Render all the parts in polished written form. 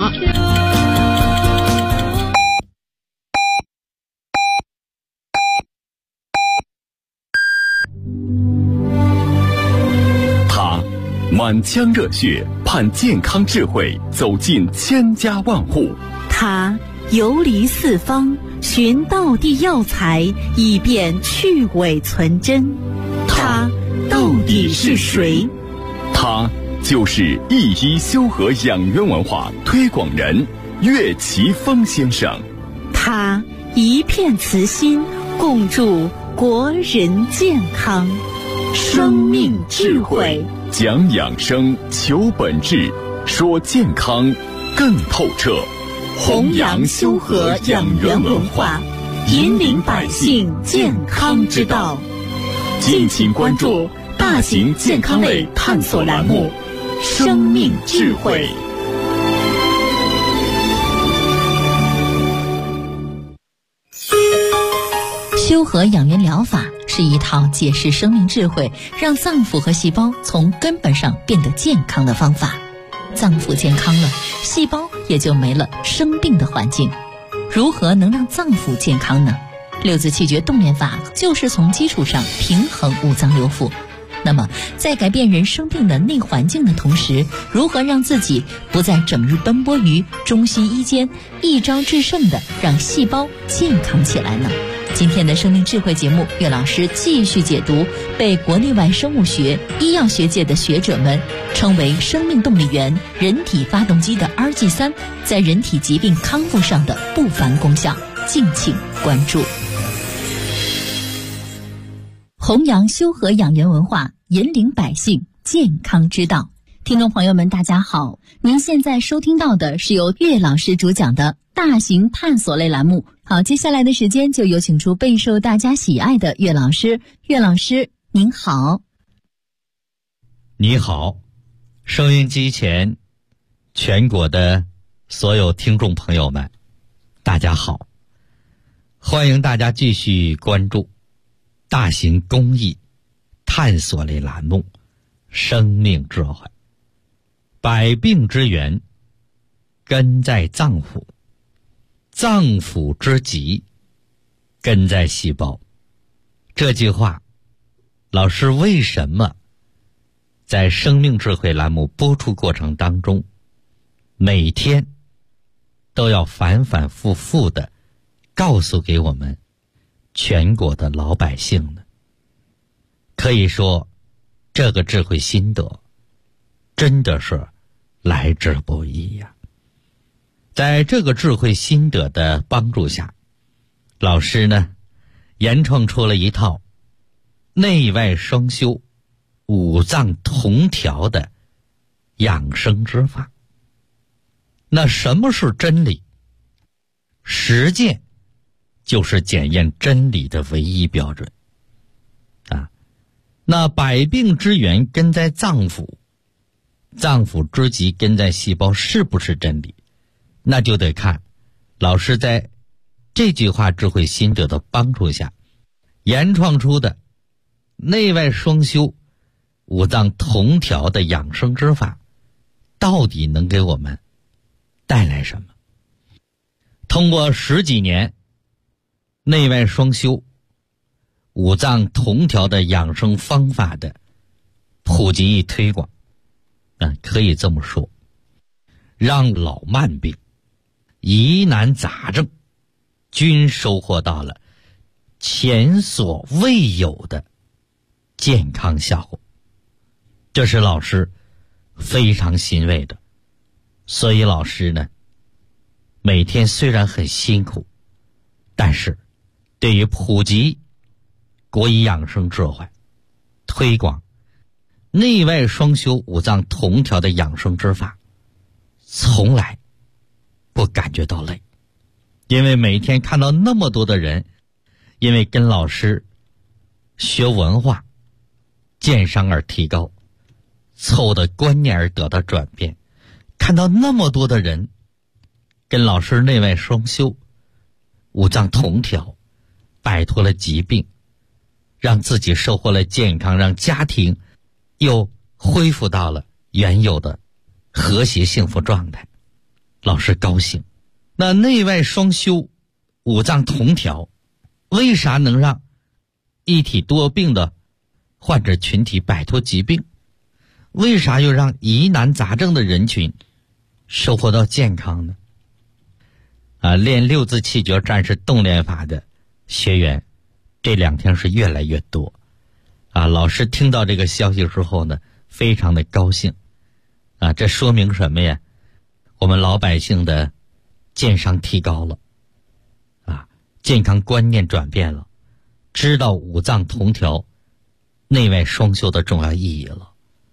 法。 他满腔热血，盼健康智慧走进千家万户。 他游离四方，寻道地药材，以便去伪存真。他到底是谁？ 他就是一一修和养元文化推广人岳奇峰先生。 他一片慈心，共筑国人健康。生命智慧， 讲养生，求本质，说健康更透彻。 弘扬修和养元文化，引领百姓健康之道。 敬请关注大型健康类探索栏目《生命智慧》。 修和养元疗法是一套解释生命智慧，让脏腑和细胞从根本上变得健康的方法。脏腑健康了，细胞也就没了生病的环境。如何能让脏腑健康呢？六字气绝动练法就是从基础上平衡五脏六腑。那么在改变人生病的内环境的同时，如何让自己不再整日奔波于中西医间，一招制胜的让细胞健康起来呢？今天的生命智慧节目，岳老师继续解读被国内外生物学、医药学界的学者们称为生命动力源、人体发动机的 RG3 在人体疾病康复上的不凡功效，敬请关注。弘扬修和养元文化，引领百姓健康之道。听众朋友们大家好，您现在收听到的是由岳老师主讲的大型探索类栏目。好，接下来的时间就有请出备受大家喜爱的岳老师。岳老师您好。 你好，收音机前全国的所有听众朋友们大家好，欢迎大家继续关注大型公益探索类栏目《生命智慧》。百病之源根在脏腑，脏腑之疾根在细胞。这句话，老师为什么在生命智慧栏目播出过程当中，每天都要反反复复地告诉给我们全国的老百姓呢？可以说，这个智慧心得真的是来之不易呀。在这个智慧心得的帮助下，老师呢研创出了一套内外双修、五脏同调的养生之法。那什么是真理？实践就是检验真理的唯一标准啊。那百病之源根在脏腑，脏腑之疾根在细胞，是不是真理？那就得看老师在这句话智慧心得的帮助下研创出的内外双修、五脏同调的养生之法，到底能给我们带来什么？通过10几年内外双修、五脏同调的养生方法的普及与推广，可以这么说，让老慢病、疑难杂症均收获到了前所未有的健康效果，这是老师非常欣慰的。所以老师呢，每天虽然很辛苦，但是对于普及国医养生智慧、推广内外双修、五脏同调的养生之法，从来不感觉到累。因为每天看到那么多的人因为跟老师学文化、健商而提高，错误的观念而得到转变，看到那么多的人跟老师内外双修、五脏同调，摆脱了疾病，让自己收获了健康，让家庭又恢复到了原有的和谐幸福状态。 老师高兴。那内外双修，五脏同调，为啥能让一体多病的患者群体摆脱疾病？为啥又让疑难杂症的人群收获到健康呢？练六字气诀战士动练法的学员这2天是越来越多。老师听到这个消息之后呢，非常的高兴。这说明什么呀？我们老百姓的健商提高了，健康观念转变了，知道五脏同调、内外双修的重要意义了，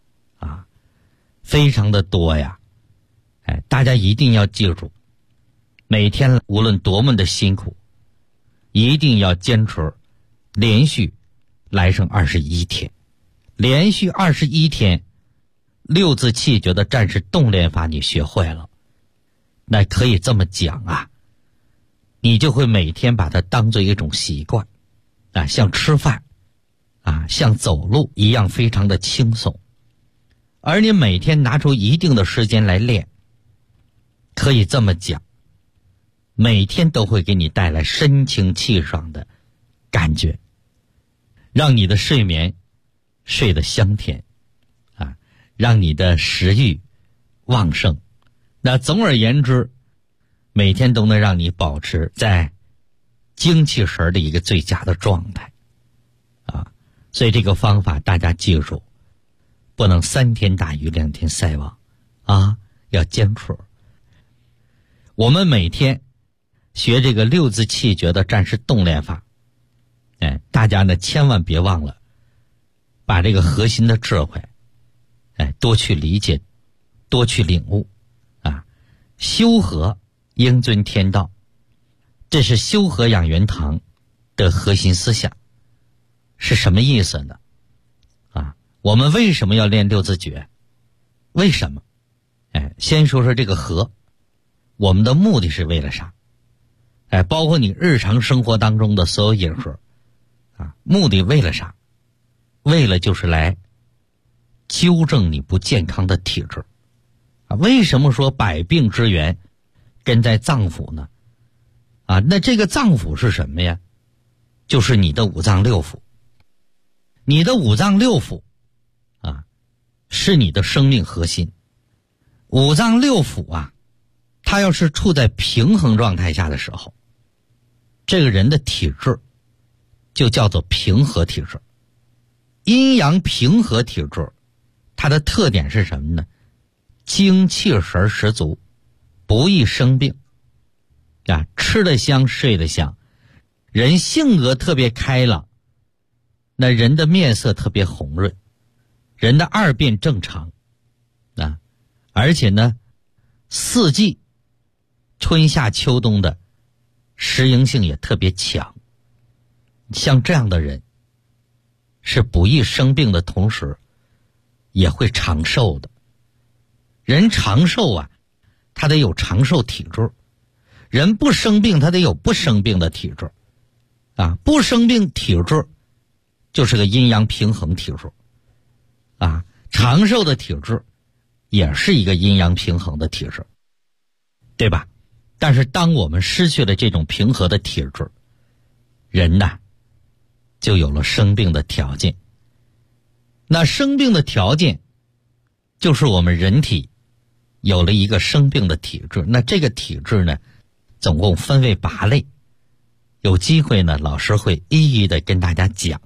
非常的多呀。大家一定要记住，每天无论多么的辛苦，一定要坚持连续来上21天，连续21天，六字气诀的战士动练法你学会了，那可以这么讲你就会每天把它当做一种习惯，像吃饭像走路一样非常的轻松。而你每天拿出一定的时间来练，可以这么讲，每天都会给你带来神清气爽的感觉，让你的睡眠睡得香甜让你的食欲旺盛。那总而言之，每天都能让你保持在精气神的一个最佳的状态所以这个方法大家记住，不能3天打鱼2天晒网要坚持。我们每天学这个六字气诀的战士动练法，大家呢千万别忘了把这个核心的智慧多去理解，多去领悟修和应遵天道，这是修和养元堂的核心思想。是什么意思呢？我们为什么要练六字诀？为什么？先说说这个和，我们的目的是为了啥？包括你日常生活当中的所有饮食目的为了啥？为了就是来纠正你不健康的体质为什么说百病之源根在脏腑呢？那这个脏腑是什么呀？就是你的五脏六腑。你的五脏六腑是你的生命核心。五脏六腑它要是处在平衡状态下的时候，这个人的体质就叫做平和体质。阴阳平和体质它的特点是什么呢？精气神十足，不易生病吃得香睡得香，人性格特别开朗，那人的面色特别红润，人的二便正常而且呢四季春夏秋冬的适应性也特别强。像这样的人是不易生病的同时也会长寿的。人长寿他得有长寿体质，人不生病他得有不生病的体质不生病体质就是个阴阳平衡体质长寿的体质也是一个阴阳平衡的体质，对吧？但是当我们失去了这种平和的体质，人就有了生病的条件。那生病的条件就是我们人体有了一个生病的体质。那这个体质呢总共分为8类，有机会呢老师会一一的跟大家讲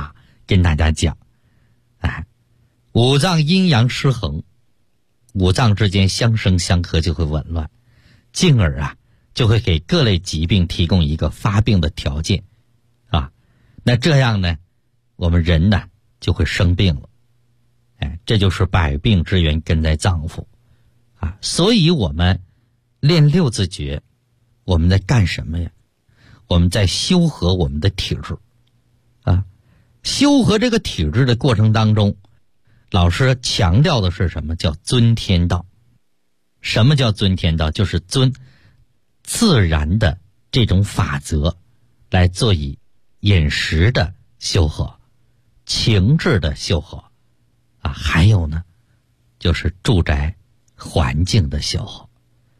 五脏阴阳失衡，五脏之间相生相克就会紊乱，进而就会给各类疾病提供一个发病的条件那这样呢我们人就会生病了这就是百病之源根在脏腑所以我们练六字诀，我们在干什么呀？我们在修和我们的体质修和这个体质的过程当中，老师强调的是什么？叫遵天道。什么叫遵天道？就是遵自然的这种法则来做以饮食的修和，情志的修和还有呢就是住宅环境的修和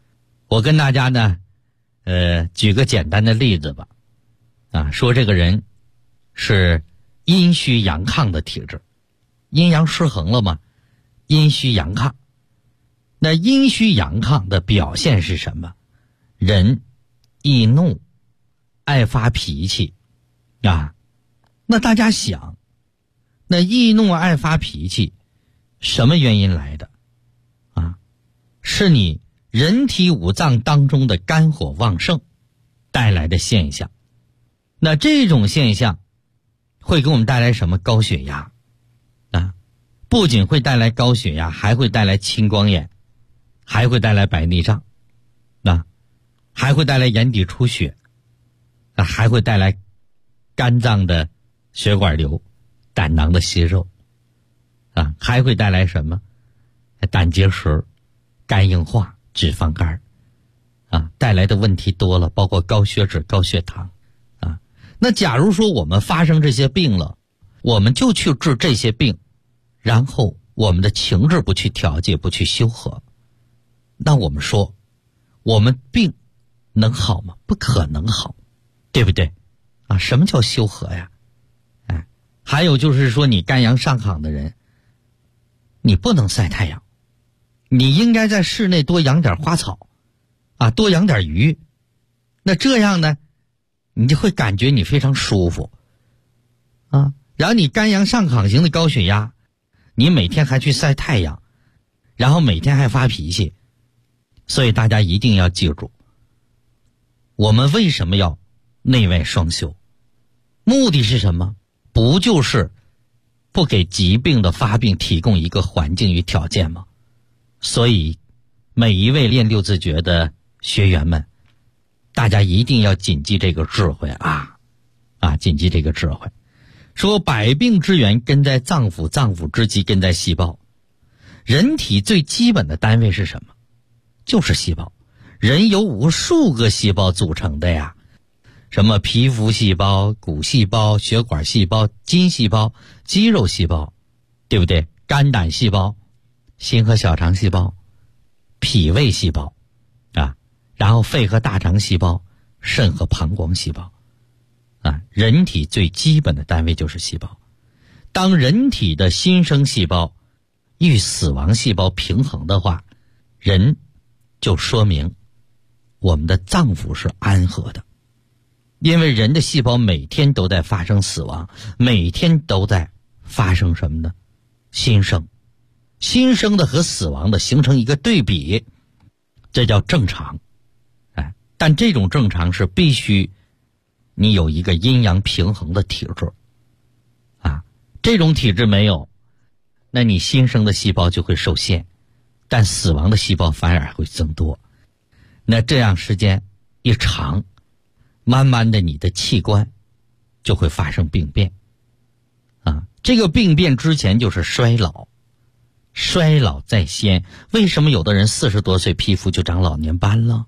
我跟大家呢举个简单的例子吧。说这个人是阴虚阳亢的体质，阴阳失衡了嘛，阴虚阳亢。那阴虚阳亢的表现是什么？人易怒，爱发脾气那大家想，那易怒爱发脾气什么原因来的是你人体五脏当中的肝火旺盛带来的现象。那这种现象会给我们带来什么？高血压不仅会带来高血压，还会带来青光眼，还会带来白内障还会带来眼底出血还会带来肝脏的血管瘤、胆囊的息肉还会带来什么？胆结石、肝硬化、脂肪肝带来的问题多了，包括高血脂、高血糖那假如说我们发生这些病了，我们就去治这些病，然后我们的情志不去调节，不去修和，那我们说我们病能好吗？不可能好，对不对什么叫修和呀？还有就是说，你肝阳上亢的人，你不能晒太阳，你应该在室内多养点花草多养点鱼，那这样呢你就会感觉你非常舒服然后你肝阳上亢型的高血压，你每天还去晒太阳，然后每天还发脾气。所以大家一定要记住，我们为什么要内外双修？目的是什么？不就是不给疾病的发病提供一个环境与条件吗？所以每一位练六字诀的学员们，大家一定要谨记这个智慧谨记这个智慧。说百病之源根在脏腑，脏腑之基根在细胞。人体最基本的单位是什么？就是细胞。人由无数个细胞组成的呀，什么皮肤细胞、骨细胞、血管细胞、筋细胞、肌肉细胞，对不对？肝胆细胞、心和小肠细胞、脾胃细胞然后肺和大肠细胞、肾和膀胱细胞人体最基本的单位就是细胞。当人体的新生细胞与死亡细胞平衡的话，人就说明我们的脏腑是安和的。因为人的细胞每天都在发生死亡，每天都在发生什么呢？新生。新生的和死亡的形成一个对比，这叫正常。但这种正常是必须你有一个阴阳平衡的体质这种体质没有，那你新生的细胞就会受限，但死亡的细胞反而会增多。那这样时间一长，慢慢的你的器官就会发生病变这个病变之前就是衰老，衰老在先。为什么有的人40多岁皮肤就长老年斑了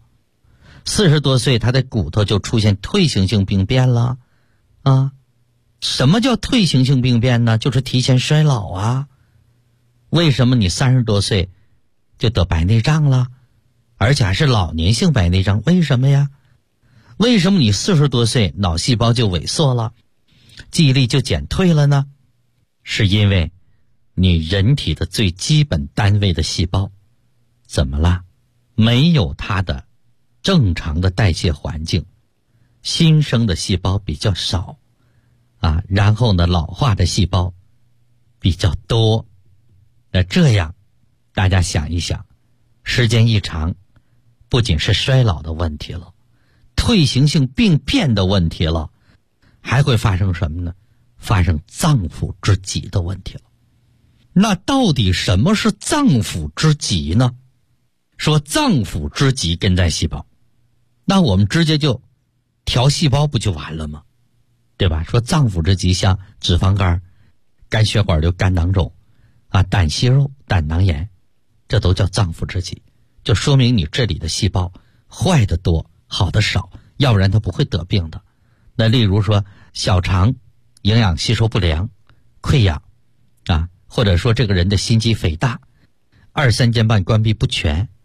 ？40多岁他的骨头就出现退行性病变了什么叫退行性病变呢？就是提前衰老为什么你30多岁就得白内障了，而且还是老年性白内障？为什么呀？为什么你40多岁脑细胞就萎缩了，记忆力就减退了呢？是因为你人体的最基本单位的细胞怎么了？没有它的正常的代谢环境，新生的细胞比较少然后呢老化的细胞比较多。那这样大家想一想，时间一长，不仅是衰老的问题了，退行性病变的问题了，还会发生什么呢？发生脏腑之疾的问题了。那到底什么是脏腑之疾呢？说脏腑之疾根在细胞，那我们直接就调细胞不就完了吗？对吧？说脏腑之疾像脂肪肝、肝血管瘤、肝囊肿胆息肉、胆囊炎，这都叫脏腑之疾，就说明你这里的细胞坏的多，好的少，要不然它不会得病的。那例如说小肠营养吸收不良、溃疡或者说这个人的心肌肥大、二三尖瓣关闭不全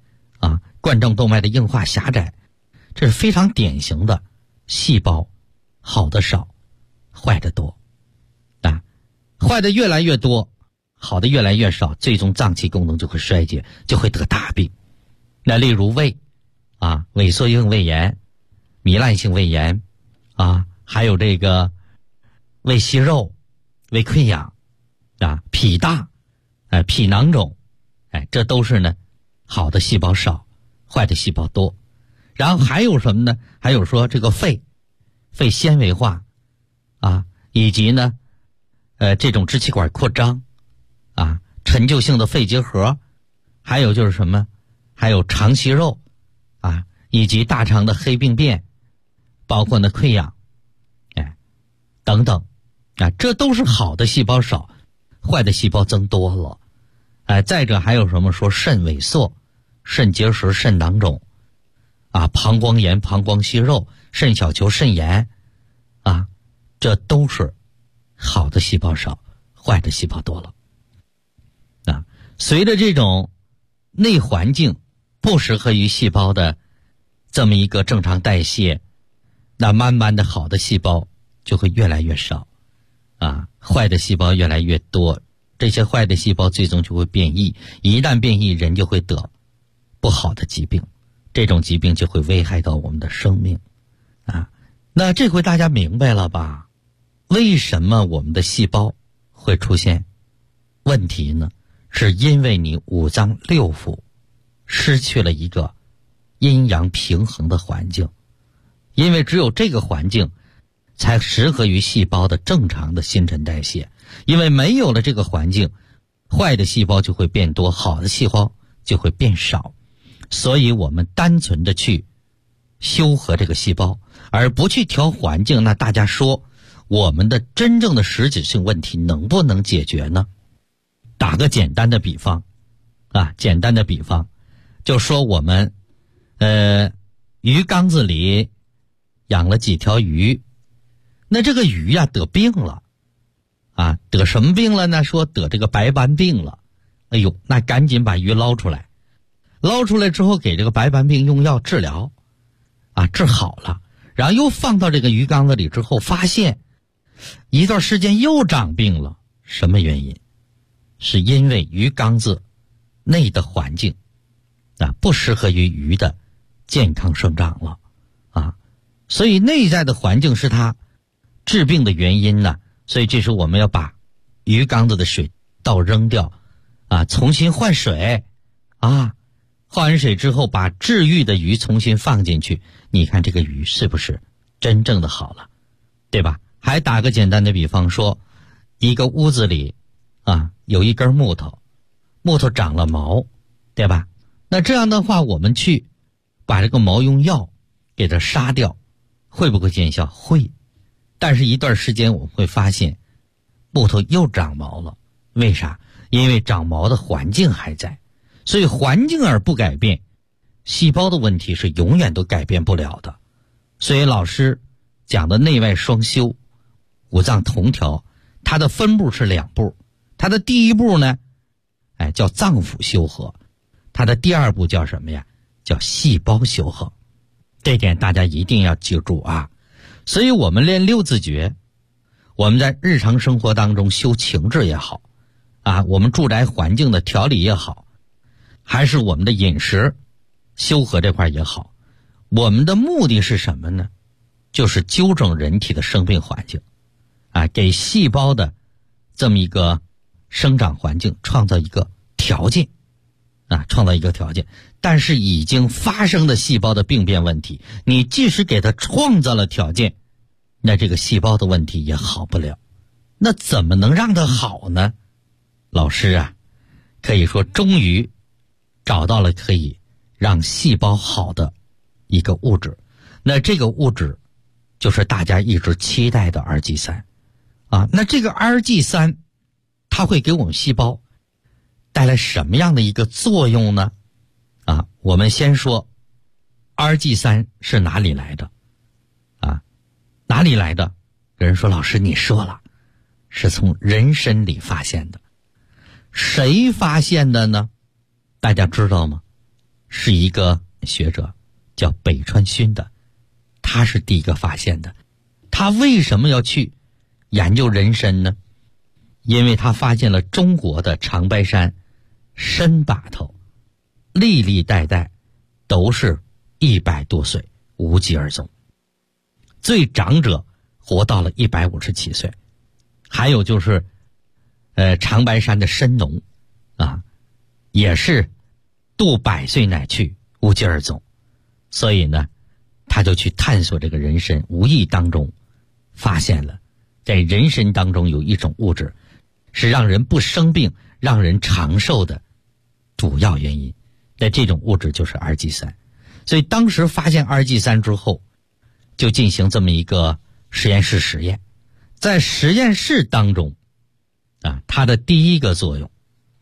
冠状动脉的硬化狭窄，这是非常典型的细胞好的少，坏的多坏的越来越多，好的越来越少，最终脏器功能就会衰竭，就会得大病。那例如胃萎缩性胃炎、糜烂性胃炎还有这个胃息肉、胃溃疡脾大脾囊肿这都是呢好的细胞少，坏的细胞多。然后还有什么呢？还有说这个肺纤维化以及呢这种支气管扩张陈旧性的肺结核，还有就是什么？还有肠息肉以及大肠的黑病变，包括呢溃疡等等这都是好的细胞少，坏的细胞增多了。再者还有什么？说肾萎缩、肾结石、肾囊肿膀胱炎、膀胱息肉、肾小球肾炎这都是好的细胞少，坏的细胞多了。随着这种内环境不适合于细胞的这么一个正常代谢，那慢慢的好的细胞就会越来越少坏的细胞越来越多，这些坏的细胞最终就会变异，一旦变异，人就会得不好的疾病，这种疾病就会危害到我们的生命那这回大家明白了吧？为什么我们的细胞会出现问题呢？是因为你五脏六腑失去了一个阴阳平衡的环境，因为只有这个环境才适合于细胞的正常的新陈代谢，因为没有了这个环境，坏的细胞就会变多，好的细胞就会变少。所以我们单纯的去修和这个细胞，而不去调环境，那大家说我们的真正的实质性问题能不能解决呢？打个简单的比方就说我们鱼缸子里养了几条鱼，那这个鱼得病了得什么病了呢？说得这个白斑病了。哎呦，那赶紧把鱼捞出来之后给这个白斑病用药治疗治好了，然后又放到这个鱼缸子里之后，发现一段时间又长病了。什么原因？是因为鱼缸子内的环境不适合于鱼的健康生长了所以内在的环境是它治病的原因呢。所以这时我们要把鱼缸子的水倒扔掉重新换水换完水之后，把治愈的鱼重新放进去，你看这个鱼是不是真正的好了，对吧？还打个简单的比方说，一个屋子里有一根木头长了毛，对吧？那这样的话，我们去把这个毛用药给它杀掉，会不会见效？会。但是一段时间我们会发现木头又长毛了。为啥？因为长毛的环境还在，所以环境而不改变，细胞的问题是永远都改变不了的。所以老师讲的内外双修、五脏同调，它的分步是2步。它的第一步呢叫脏腑修和，它的第2步叫什么呀？叫细胞修和。这点大家一定要记住所以我们练6字诀，我们在日常生活当中修情志也好我们住宅环境的调理也好，还是我们的饮食修和这块也好，我们的目的是什么呢？就是纠正人体的生病环境给细胞的这么一个生长环境创造一个条件但是已经发生的细胞的病变问题，你即使给它创造了条件，那这个细胞的问题也好不了。那怎么能让它好呢？老师可以说终于找到了可以让细胞好的一个物质，那这个物质就是大家一直期待的 RG3那这个 RG3 它会给我们细胞带来什么样的一个作用呢？我们先说 RG3 是哪里来的哪里来的？有人说老师你说了，是从人参里发现的。谁发现的呢？大家知道吗？ 是一个学者叫北川勋的，他是第一个发现的。他为什么要去研究人参呢？因为他发现了中国的长白山参把头历历代代都是100多岁无疾而终，最长者活到了157岁。还有就是长白山的参农啊，也是度100岁乃去，无疾而终。所以呢，他就去探索这个人参，无意当中发现了在人参当中有一种物质是让人不生病、让人长寿的主要原因。那这种物质就是二剂三。所以当时发现二剂三之后，就进行这么一个实验室实验。在实验室当中它的第一个作用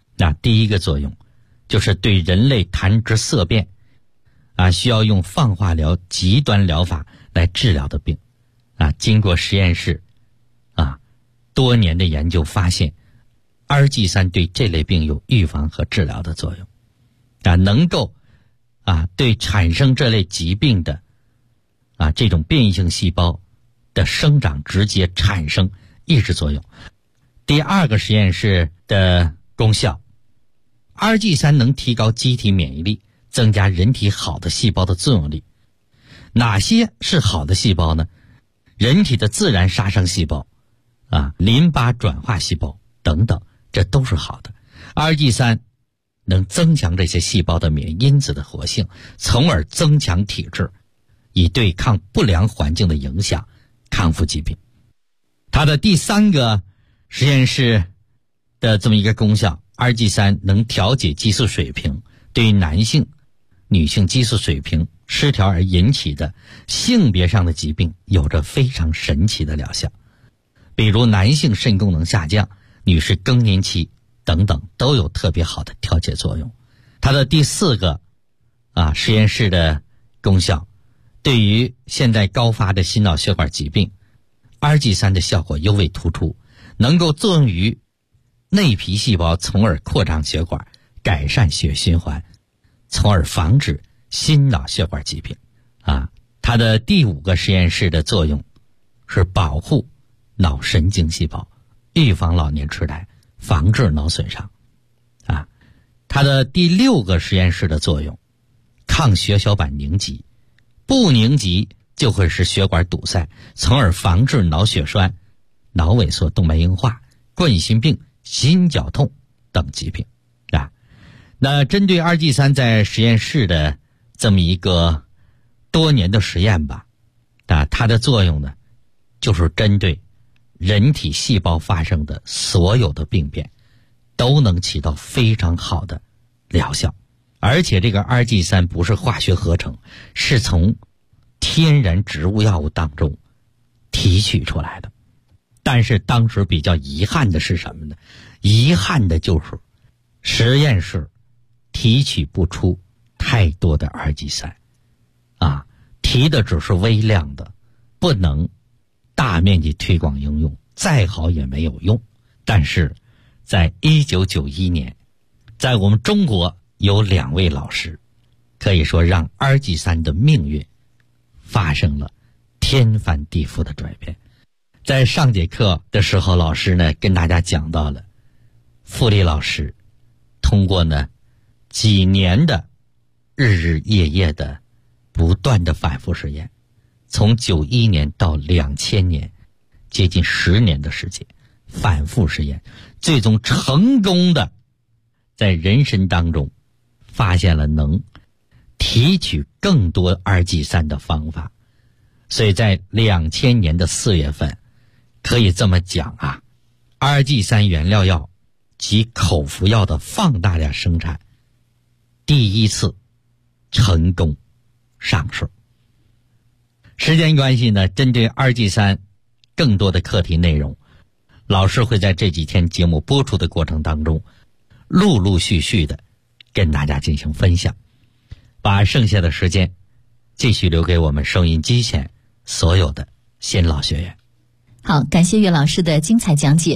就是对人类谈之色变需要用放化疗极端疗法来治疗的病经过实验室多年的研究发现，二剂三对这类病有预防和治疗的作用能够对产生这类疾病的这种变异性细胞的生长直接产生抑制作用。第二个实验室的功效，二剂三能提高机体免疫力，增加人体好的细胞的作用力。哪些是好的细胞呢？人体的自然杀伤细胞淋巴转化细胞等等，这都是好的。二剂三能增强这些细胞的免疫因子的活性，从而增强体质，以对抗不良环境的影响，康复疾病。它的第三个实验室的这么一个功效，二剂三能调节激素水平，对于男性、女性激素水平失调而引起的性别上的疾病有着非常神奇的疗效。比如男性肾功能下降、女士更年期等等，都有特别好的调节作用。它的第四个实验室的功效，对于现在高发的心脑血管疾病，二剂三的效果尤为突出，能够作用于内皮细胞，从而扩张血管，改善血循环，从而防止心脑血管疾病它的第五个实验室的作用是保护脑神经细胞，预防老年痴呆，防治脑损伤它的第六个实验室的作用，抗血小板凝集，不凝集就会使血管堵塞，从而防治脑血栓、脑萎缩、动脉硬化、冠心病、心绞痛等疾病那针对二剂三在实验室的这么一个多年的实验它的作用呢，就是针对人体细胞发生的所有的病变都能起到非常好的疗效。而且这个二剂三不是化学合成，是从天然植物药物当中提取出来的。但是当时比较遗憾的是什么呢？遗憾的就是实验室提取不出太多的二剂三提的只是微量的，不能大面积推广应用，再好也没有用。但是在1991年，在我们中国有2位老师，可以说让二剂三的命运发生了天翻地覆的转变。在上节课的时候，老师呢跟大家讲到了傅立老师通过呢几年的日日夜夜的不断的反复实验，从91年到2000年，接近10年的时间反复实验，最终成功的在人参当中发现了能提取更多二剂三的方法。所以在2000年的4月份，可以这么讲二剂三原料药及口服药的放大量生产第一次成功上市。时间关系呢，针对二剂三更多的课题内容，老师会在这几天节目播出的过程当中陆陆续续的跟大家进行分享，把剩下的时间继续留给我们收音机前所有的新老学员。 好，感谢岳老师的精彩讲解。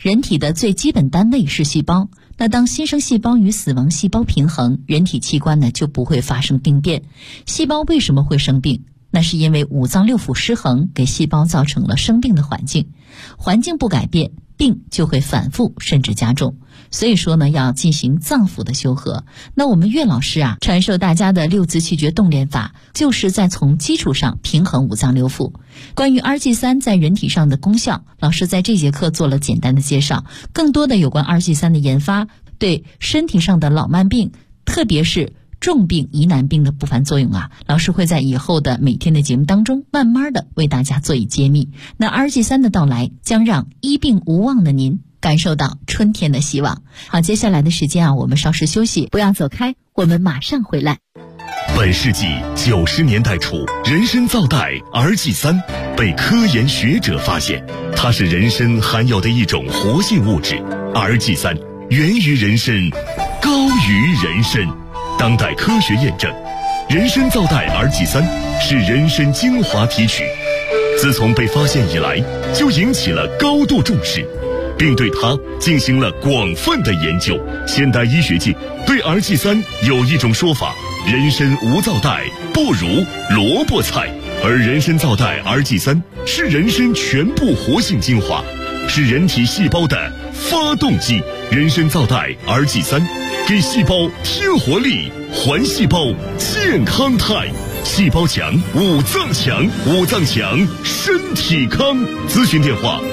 人体的最基本单位是细胞。那当新生细胞与死亡细胞平衡，人体器官呢就不会发生病变。细胞为什么会生病？那是因为五脏六腑失衡，给细胞造成了生病的环境。环境不改变，病就会反复甚至加重。所以说呢，要进行脏腑的修和。那我们岳老师啊，传授大家的六字气诀动练法，就是在从基础上平衡五脏六腑。关于 RG3 在人体上的功效，老师在这节课做了简单的介绍。更多的有关 RG3 的研发对身体上的老慢病，特别是重病疑难病的不凡作用啊，老师会在以后的每天的节目当中慢慢的为大家做以揭秘。那 RG3 的到来将让医病无望的您感受到春天的希望。好，接下来的时间啊，我们稍事休息，不要走开，我们马上回来。 本世纪90年代初，人参皂苷 RG3 被科研学者发现，它是人参含有的一种活性物质。RG3 源于人参，高于人参。当代科学验证，人参皂苷 RG3 是人参精华提取，自从被发现以来，就引起了高度重视，并对它进行了广泛的研究。现代医学界对 RG3 有一种说法：人参无皂苷，不如萝卜菜。而人参皂苷 RG3 是人参全部活性精华，是人体细胞的发动机。人参皂苷 RG3 给细胞添活力，还细胞健康态。细胞强，五脏强，五脏强，身体康。咨询电话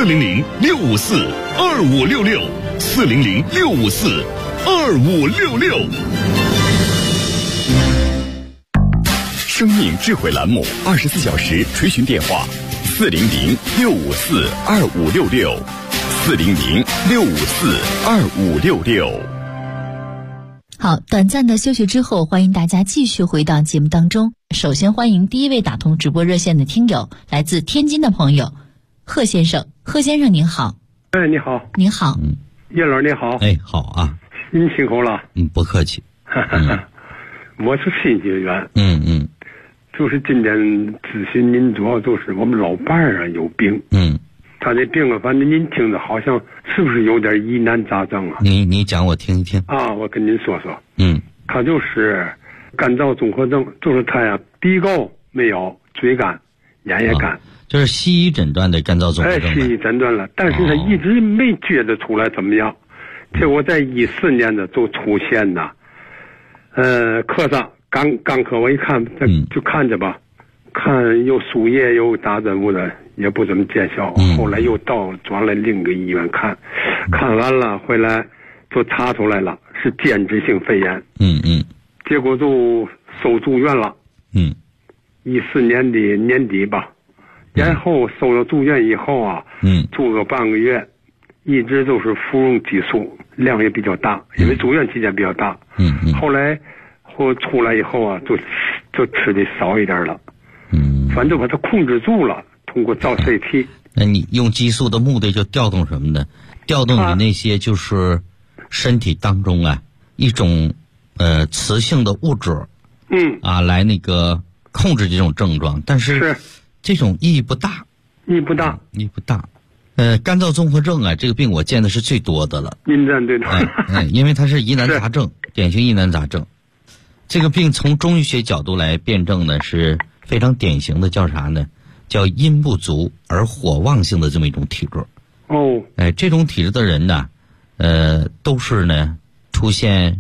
：400-654-2566，400-654-2566。 生命智慧栏目24小时垂询电话：400-654-2566，400-654-2566。 好，短暂的休息之后，欢迎大家继续回到节目当中。首先欢迎第一位打通直播热线的听友，来自天津的朋友贺先生。贺先生您好。 哎，你好。 您好。 叶老你好。 哎，好啊。 您辛苦了。 不客气。 我是新结缘。就是今天咨询您，主要就是我们老伴儿啊有病。他这病啊，反正您听着好像是不是有点疑难杂症啊？ 你讲我听一听啊，我跟您说说。他就是干燥综合症，就是他呀鼻沟没有，嘴干，眼也干。 就是西医诊断的干燥综合症。 西医诊断了，但是他一直没觉得出来怎么样。结果在14年的就出现呐，课上刚课我一看，就看着吧，看又输液又打针物的，也不怎么见效。后来又转来另一个医院看完了回来就查出来了是间质性肺炎。结果就收住院了。14年的年底吧，然后收了住院以后啊，住个半个月，一直都是服用激素，量也比较大，因为住院期间比较大。后来出来以后啊，就吃的少一点了。反正把它控制住了，通过造 CT。 那你用激素的目的就调动什么呢？调动你那些就是身体当中啊一种雌性的物质。来那个控制这种症状，但是这种意义不大。干燥综合症啊，这个病我见的是最多的了。 对。 因为它是疑难杂症，典型疑难杂症。这个病从中医学角度来辩证呢，是非常典型的，叫啥呢？叫阴不足而火旺性的这么一种体质。这种体质的人呢，都是呢出现